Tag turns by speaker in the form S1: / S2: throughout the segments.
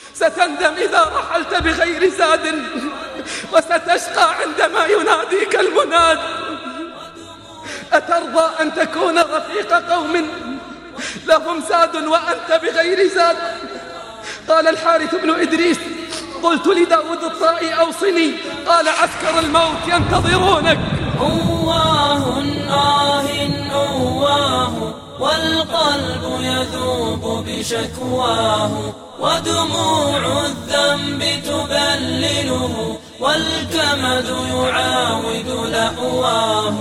S1: ستندم إذا رحلت بغير زاد، وستشقى عندما يناديك المناد. أترضى أن تكون رفيق قوم لهم زاد وأنت بغير زاد؟ قال الحارث بن إدريس: قلت لداود الطائي أوصني، قال: عسكر الموت ينتظرونك.
S2: أواه آه أواه، والقلب يذوب بشكواه، ودموع الذنب تبلله، والكمد يعاود لأواه.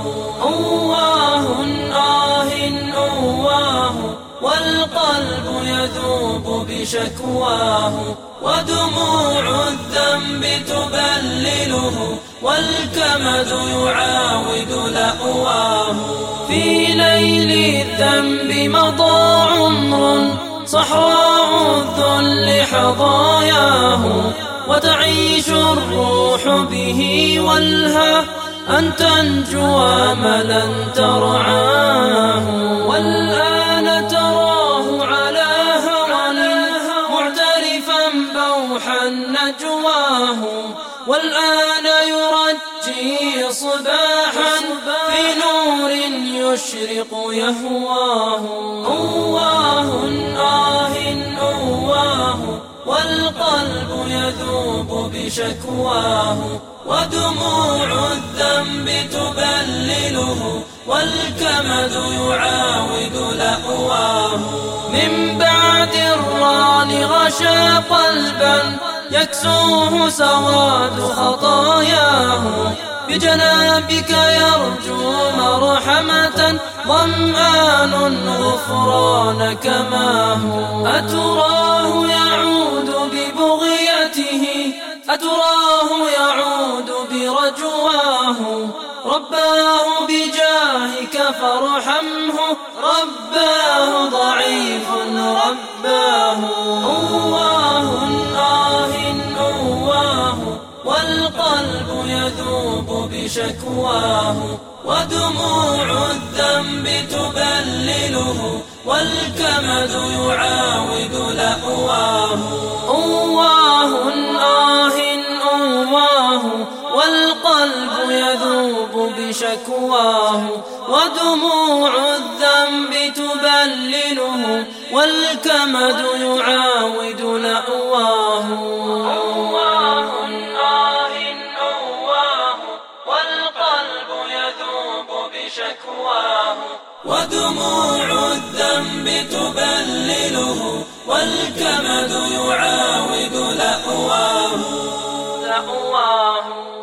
S2: أواه آه أواه، والقلب يذوب بشكواه، ودموع الذنب تبلله، والكمد يعاود لأواه. في ليل الذنب مضى عمر، صحراء الذل حظاياه، وتعيش الروح به والها أن تنجو أملا ترعاه. والآن تراه على هوى معترفا بوحا نجواه، والآن يرجي صباحا في نور يشرق يهواه. أواه آه أواه، والقلب يذوب بشكواه، ودموع الذنب تبلله، والكمد يعاود لأواه. من بعد الران غشى قلبا يكسوه سواد خطاياه، بجنابك يرجو مرحمة ظمآن غفرانك ما هو. أتراه يعود ببغيته، أتراه يعود برجواه، رباه بجاهك فارحمه، رباه ضعيف رباه. أواه آه أواه، والقلب يذوب بشكواه، ودموع الذنب تبلله، والكمد يعاود لأواه. أواه آه أواه، والقلب يذوب بشكواه، ودموع الذنب تبلله، والكمد يعاود لأواه. أواه آه أواه، والقلب يذوب بشكواه، ودموع الذنب تبلله، والكمد يعاود لأواه.